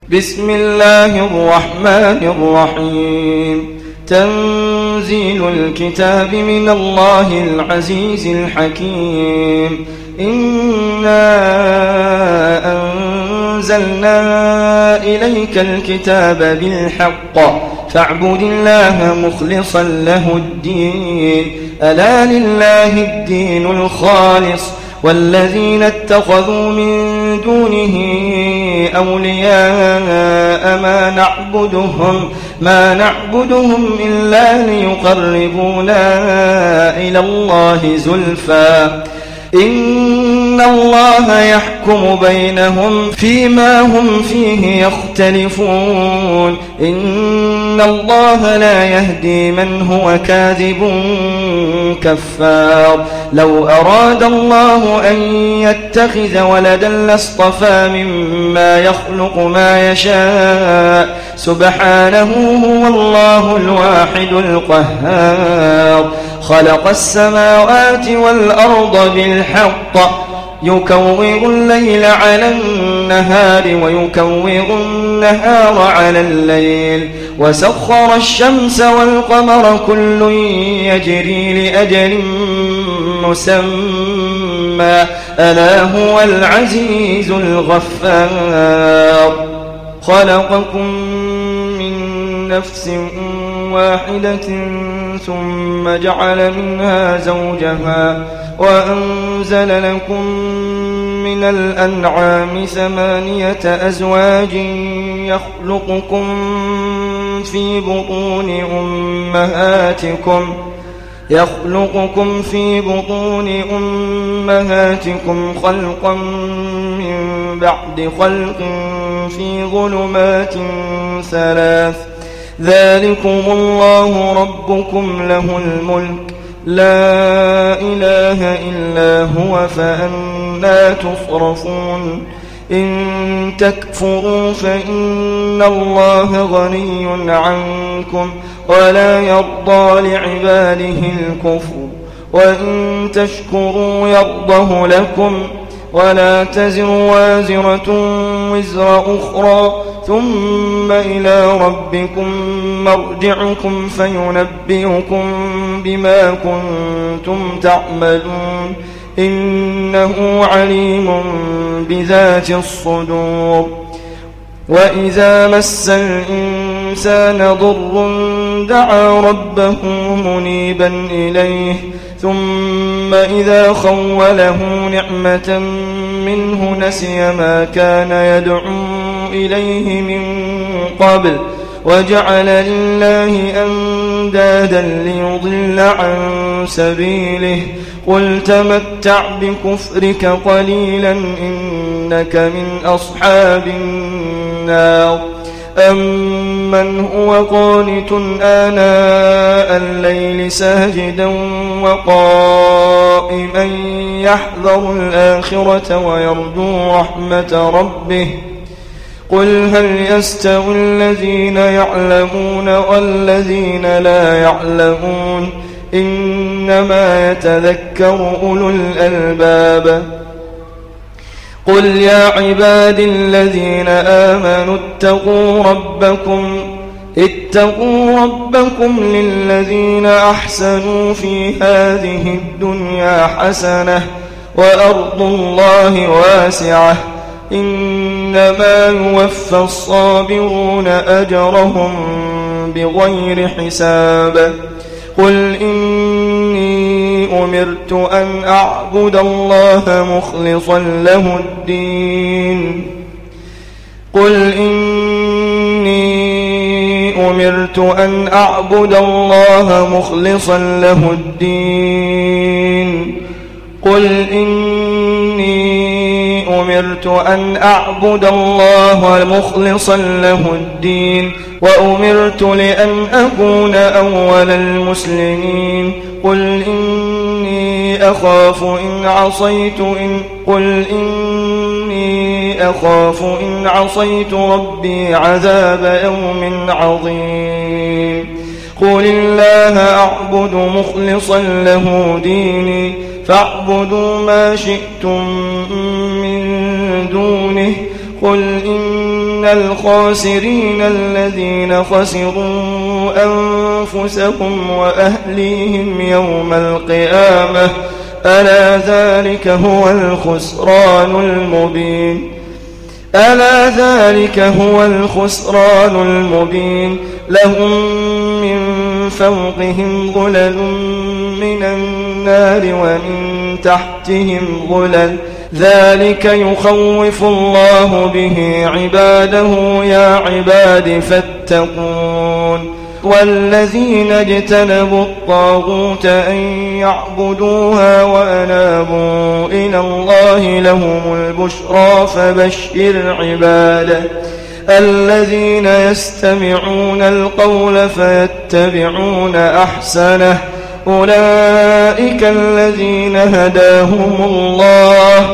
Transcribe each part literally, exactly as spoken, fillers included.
بسم الله الرحمن الرحيم. تنزيل الكتاب من الله العزيز الحكيم. إنا أنزلنا إليك الكتاب بالحق فاعبد الله مخلصا له الدين. ألا لله الدين الخالص والذين اتخذوا من دونه أولياء ما نعبدهم ما نعبدهم إلا ليقربونا إلى الله زلفى إن الله يحكم بينهم فيما هم فيه يختلفون. إن الله لا يهدي من هو كاذب كفار. لو أراد الله أن يتخذ ولدا لاصطفى مما يخلق ما يشاء سبحانه هو الله الواحد القهار. خلق السماوات والأرض بالحق يكور الليل على النهار ويكور النهار على الليل وسخر الشمس والقمر كل يجري لأجل مسمى ألا هو العزيز الغفار. خلقكم من نفس واحدة ثم جعل منها زوجها وأنزل لكم من الأنعام ثمانية أزواج يخلقكم في بطون أمهاتكم يخلقكم في بطون أمهاتكم خلقا من بعد خلق في ظلمات ثلاث. ذلكم الله ربكم له الملك لا إله إلا هو فأنى تصرفون. إن تكفروا فإن الله غني عنكم ولا يرضى لعباده الكفر وإن تشكروا يرضه لكم ولا تزر وازرة وزر أخرى ثم إلى ربكم مرجعكم فينبئكم بما كنتم تعملون. إنه عليم بذات الصدور. وإذا مس الإنسان ضر دعا ربه منيبا إليه ثم إذا خوله نعمة منه نسي ما كان يدعو إليه من قبل وجعل لله أندادا ليضل عن سبيله. قل تمتع بكفرك قليلا إنك من أصحاب النار. أمن هو قانت آناء الليل ساجدا وقائما يحذر الآخرة ويرجو رحمة ربه. قل هل يستوي الذين يعلمون والذين لا يعلمون إنما يتذكر أولو الألباب. قل يا عبادي الذين آمنوا اتقوا ربكم اتقوا ربكم للذين أحسنوا في هذه الدنيا حسنة وأرض الله واسعة إنما يوفى الصابرون أجرهم بغير حساب. قل إني أمرت أن أعبد الله مخلصا له الدين قل إني أمرت أن أعبد الله مخلصا له الدين قل إني أمرت أن أعبد الله مخلصا له الدين وأمرت لأن أكون أول المسلمين. قل إني أخاف إن عصيت إن قل إني أخاف إن عصيت ربي عذاب يوم عظيم. قل الله أعبد مخلصا له ديني فاعبدوا ما شئتم من دونه قل إن الخاسرين الذين خسروا أنفسهم وأهليهم يوم القيامة ألا ذلك هو الخسران المبين ألا ذلك هو الخسران المبين لهم من فوقهم ظلل من النار ومن تحتهم ظلل ذلك يخوف الله به عباده يا عباد فاتقون والذين اجتنبوا الطاغوت أن يعبدوها وأنابوا إلى الله لهم البشرى فبشر عباده الذين يستمعون القول فيتبعون أحسنه أولئك الذين هداهم الله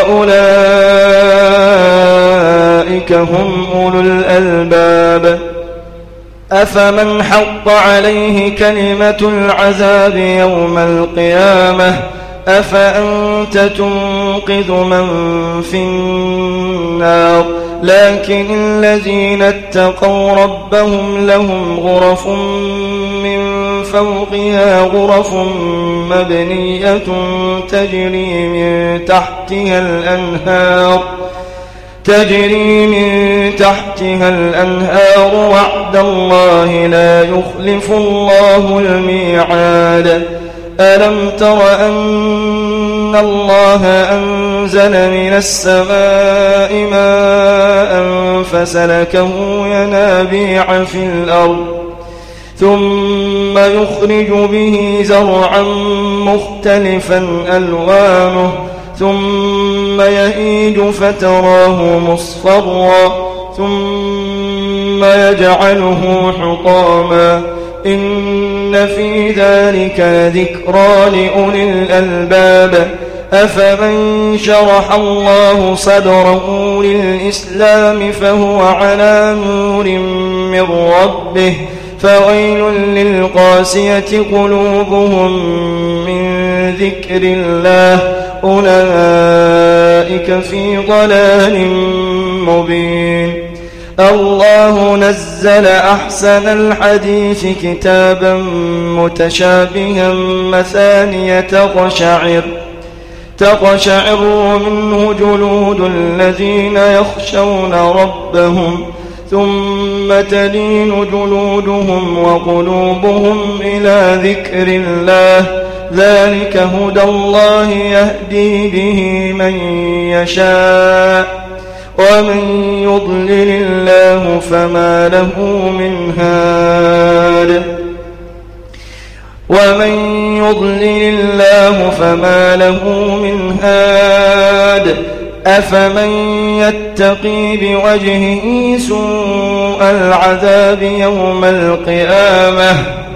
وأولئك هم أولو الألباب أفمن حق عليه كلمة العذاب يوم القيامة أفأنت تنقذ من في النار لكن الذين اتقوا ربهم لهم غرف من فوقها غرف مبنية تجري من تحتها الأنهار تجري من تحتها الأنهار وعد الله لا يخلف الله الميعاد ألم تر أن الله أنزل من السماء ماء فسلكه ينابيع في الأرض ثم يخرج به زرعا مختلفا ألوانه ثم يهيج فتراه مصفرا ثم يجعله حطاما إن في ذلك لذكرى لأولي الألباب أفمن شرح الله صدره للإسلام فهو على نور من ربه فويل للقاسية قلوبهم من ذكر الله أولئك في ضلال مبين الله نزل أحسن الحديث كتابا متشابها مثانية تقشعر تقشعر منه جلود الذين يخشون ربهم ثم تلين جلودهم وقلوبهم إلى ذكر الله ذلك هدى الله يهدي به من يشاء ومن يضلل الله فما له من هاد ومن يضلل الله فما له من هاد أفمن يتقي بوجهه سوء العذاب يوم القيامة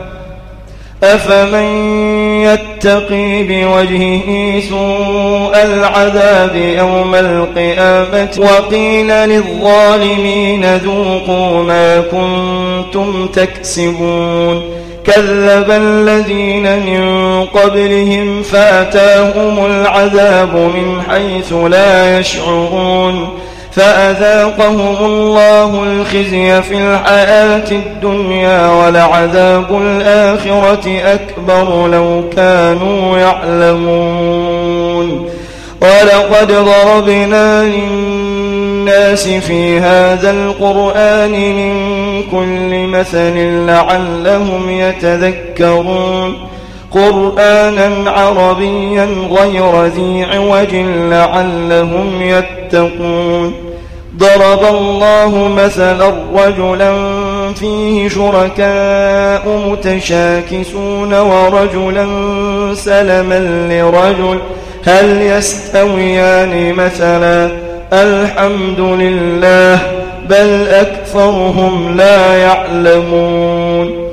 أفمن يتقي بوجهه سوء العذاب يوم القيامة وقيل للظالمين ذوقوا ما كنتم تكسبون كذب الذين من قبلهم فأتاهم العذاب من حيث لا يشعرون فأذاقهم الله الخزي في الحياة الدنيا ولعذاب الآخرة أكبر لو كانوا يعلمون ولقد ضربنا للناس في هذا القرآن من كل مثل لعلهم يتذكرون قرآنا عربيا غير ذي عوج لعلهم يتقون ضرب الله مثلا رجلا فيه شركاء متشاكسون ورجلا سلما لرجل هل يستويان مثلا الحمد لله بل أكثرهم لا يعلمون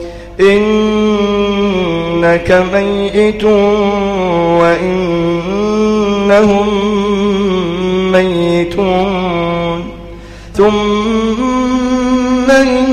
إنك ميت وإنهم ميتون ثم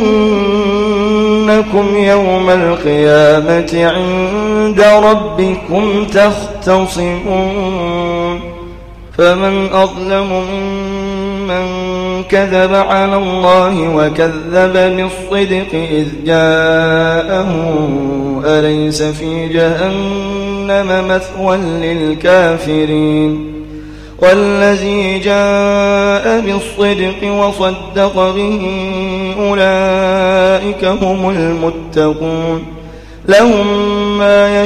إنكم يوم القيامة عند ربكم تختصمون فمن أظلم ممن كذب على الله وكذب بالصدق إذ جاءه أليس في جهنم مثوى للكافرين والذي جاء بالصدق وصدق به أولئك هم المتقون لهم ما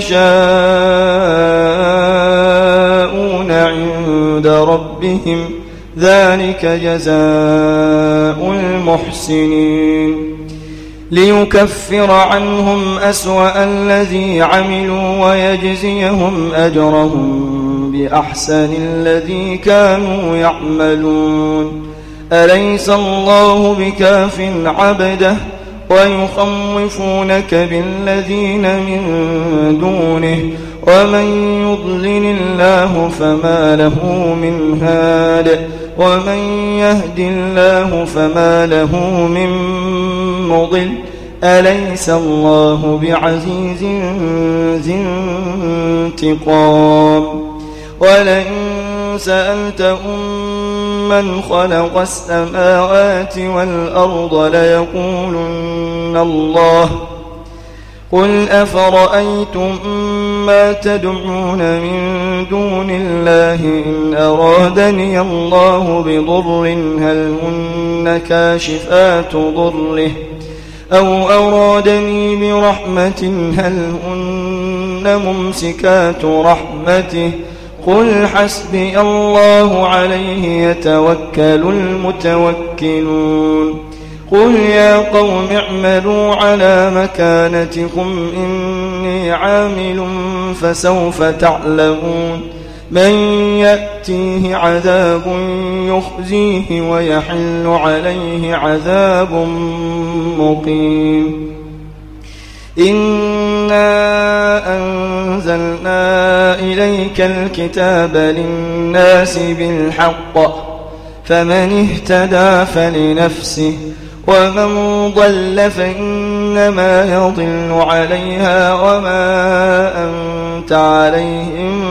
يشاءون عند ربهم ذلك جزاء المحسنين ليكفر عنهم أسوأ الذي عملوا ويجزيهم أجرهم بأحسن الذي كانوا يعملون أليس الله بكاف عبده ويخوفونك بالذين من دونه ومن يضلل الله فما له من هاد ومن يهد الله فما له من مضل أليس الله بعزيز ذي انتقام ولئن سألتهم من خلق السماوات والأرض ليقولن الله قل أفرأيتم ما تدعون من دون الله إن أرادني الله بضر هل هن كاشفات ضره أو أرادني برحمة هل هن ممسكات رحمته قل حسبي الله عليه يتوكل المتوكلون قل يا قوم اعملوا على مكانتكم إني عامل فسوف تعلمون من يأتيه عذاب يخزيه ويحل عليه عذاب مقيم إنا أنزلنا إليك الكتاب للناس بالحق فمن اهتدى فلنفسه ومن ضل فإنما يضل عليها وما أنت عليهم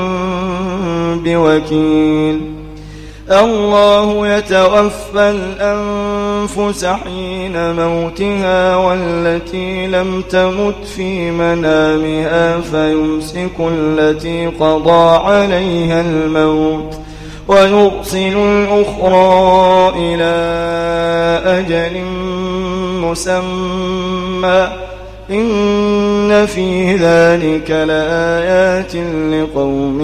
بوكيل الله يتوفى الأنفس حين موتها والتي لم تمت في منامها فيمسك التي قضى عليها الموت ويرسل الأخرى إلى أجل مسمى إن في ذلك لآيات لقوم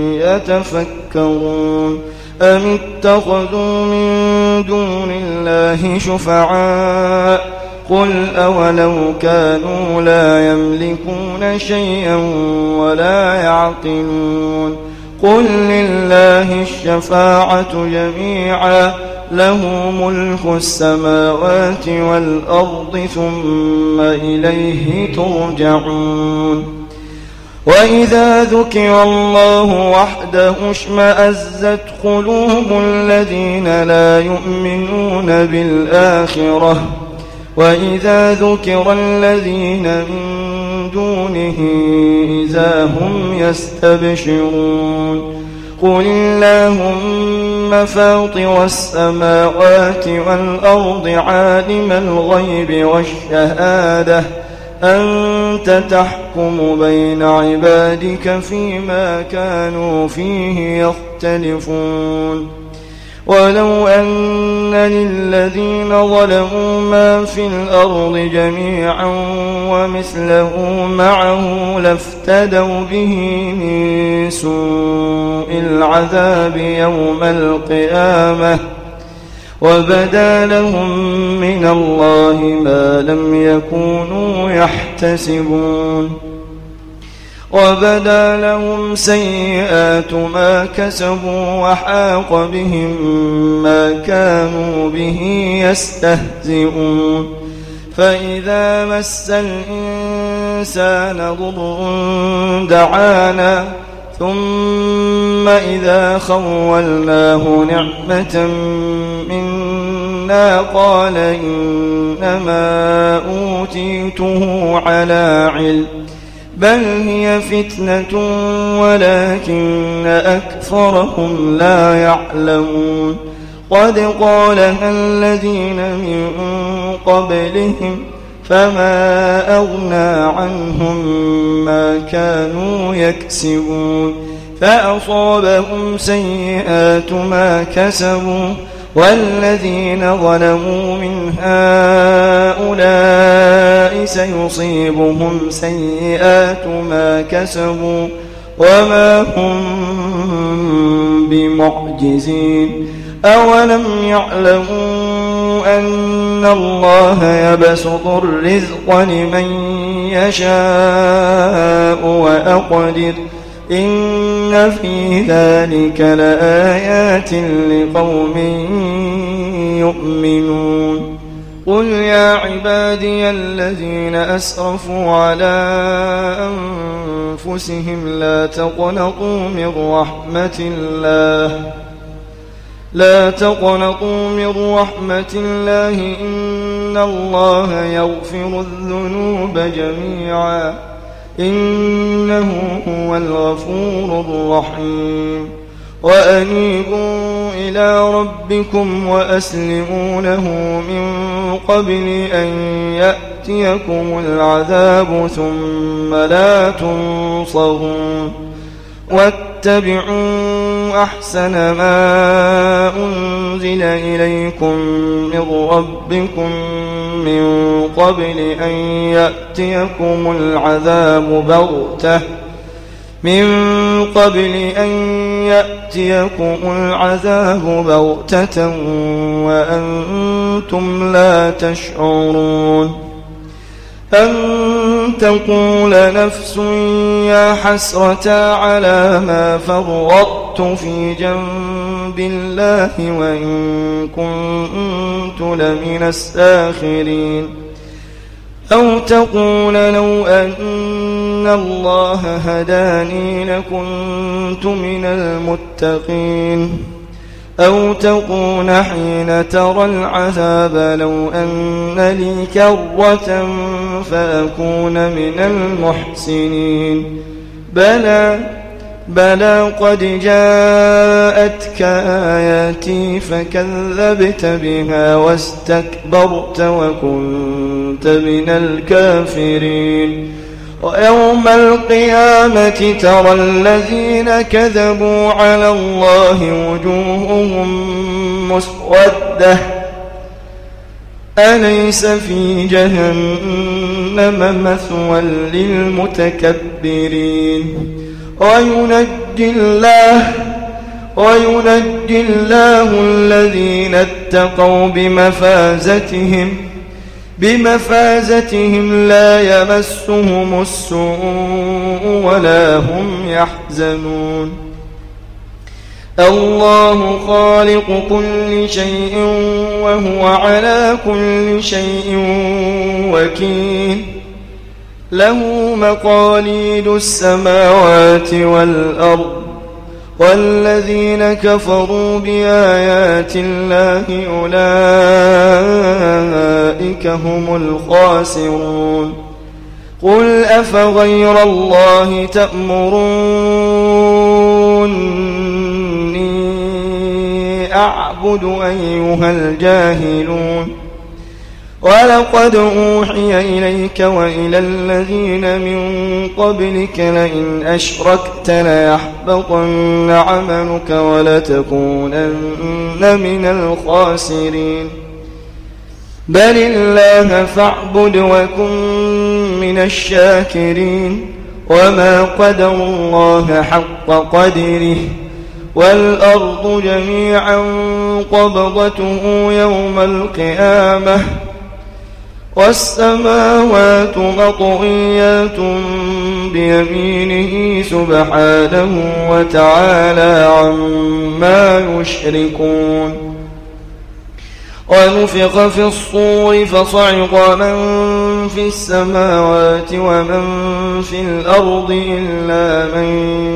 يتفكرون أم اتخذوا من دون الله شفعاء قل أولو كانوا لا يملكون شيئا ولا يعقلون قل لله الشفاعة جميعا له ملك السماوات والأرض ثم إليه ترجعون وإذا ذكر الله وحده اشمأزت قلوب الذين لا يؤمنون بالآخرة وإذا ذكر الذين من دونه إذا هم يستبشرون قل اللهم فاطر السماوات والأرض عالم الغيب والشهادة أنت تحكم بين عبادك فيما كانوا فيه يختلفون ولو أن للذين ظلموا ما في الأرض جميعا ومثله معه لافتدوا به من سوء العذاب يوم القيامة وبدا لهم من الله ما لم يكونوا يحتسبون وبدا لهم سيئات ما كسبوا وحاق بهم ما كانوا به يستهزئون فإذا مس الإنسان ضر دعانا ثم إذا خولناه نعمة منا قال إنما أوتيته على علم بل هي فتنة ولكن أكثرهم لا يعلمون قد قالها الذين من قبلهم فما أغنى عنهم ما كانوا يكسبون فأصابهم سيئات ما كسبوا والذين ظلموا من هؤلاء سيصيبهم سيئات ما كسبوا وما هم بمعجزين أولم يعلموا أن الله يبسط الرزق لمن يشاء ويقدر إن في ذلك لآيات لقوم يؤمنون قل يا عبادي الذين أسرفوا على أنفسهم لا تقنطوا من رحمة الله لا تقنطوا من رحمة الله إن الله يغفر الذنوب جميعا إنه هو الغفور الرحيم وأنيبوا إلى ربكم وأسلموا له من قبل أن يأتيكم العذاب ثم لا تنصرون واتبعوا أحسن ما أنزل إليكم من ربكم من قبل أن يأتيكم العذاب بغتة من قبل أن يأتيكم العذاب بغتة وأنتم لا تشعرون أن تقول نفس يا حسرة على ما فرطت في جنب الله وإن كنت لمن الساخرين أو تقول لو أن الله هداني لكنت من المتقين أو تقول حين ترى العذاب لو أن لي كرة فأكون من المحسنين بلى بلى قد جاءتك آياتي فكذبت بها واستكبرت وكنت من الكافرين ويوم القيامة ترى الذين كذبوا على الله وجوههم مسودة أليس في جهنم مثوى للمتكبرين وينجي الله وينجي الله الذين اتقوا بمفازتهم بمفازتهم لا يمسهم السوء ولا هم يحزنون الله خالق كل شيء وهو على كل شيء وكيل له مقاليد السماوات والأرض والذين كفروا بآيات الله أولئك هم الخاسرون قل أفغير الله تأمروني أعبد أيها الجاهلون ولقد أوحي إليك وإلى الذين من قبلك لئن أشركت ليحبطن عملك ولتكونن من الخاسرين بل الله فاعبد وكن من الشاكرين وما قدر الله حق قدره والأرض جميعا قبضته يوم القيامة والسماوات مطويات بيمينه سبحانه وتعالى عما يشركون ونفخ في الصور فصعق من في السماوات ومن في الأرض إلا من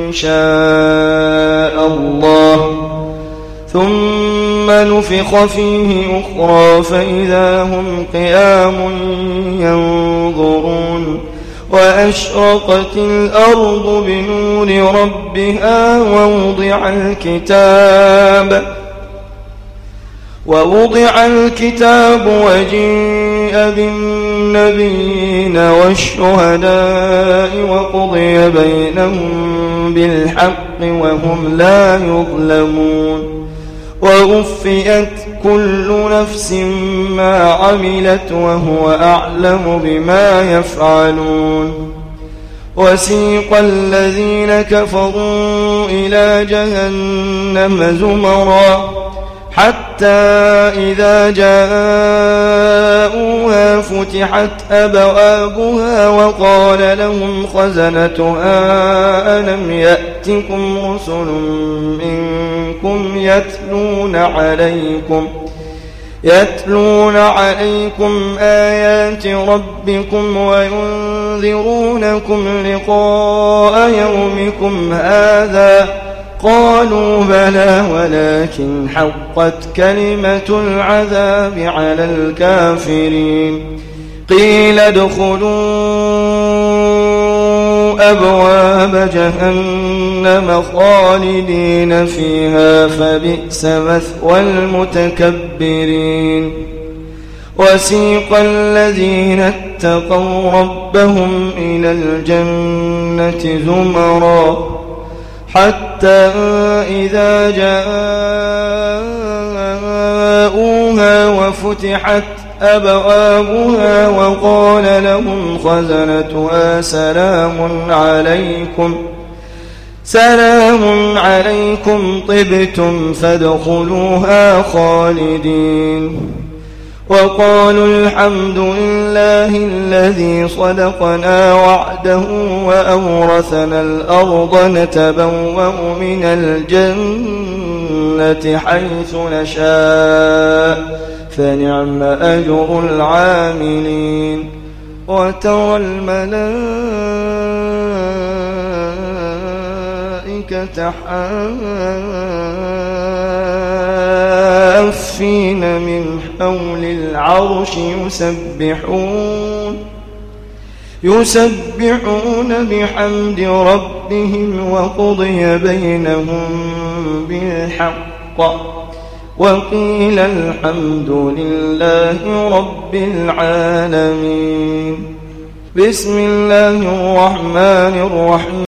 شاء الله ثم نفخ فيه أخرى فإذا هم قيام ينظرون وأشرقت الأرض بنور ربها ووضع الكتاب ووضع الكتاب وجيء بالنبيين والشهداء وقضي بينهم بالحق وهم لا يظلمون ووفيت كل نفس ما عملت وهو أعلم بما يفعلون وسيق الذين كفروا إلى جهنم زمرا حتى إذا جاءوها فتحت أبوابها وقال لهم خزنتها ألم يأتكم رسل منكم يتلون عليكم يتلون عليكم آيات ربكم وينذرونكم لقاء يومكم هذا قالوا بلى ولكن حقت كلمة العذاب على الكافرين قيل ادخلوا أبواب جهنم خالدين فيها فبئس مثوى المتكبرين وسيق الذين اتقوا ربهم إلى الجنة زمرا حتى إذا جاءوها وفتحت أبوابها وقال لهم خزنتها سلام عليكم سلام عليكم طبتم فادخلوها خالدين وقالوا الحمد لله الذي صدقنا وعده وأورثنا الأرض نتبوأ من الجنة حيث نشاء فنعم أجر العاملين وترى الملائكة حافين من حول العرش يسبحون يسبحون بحمد ربهم وقضي بينهم بالحق وقيل الحمد لله رب العالمين. بسم الله الرحمن الرحيم.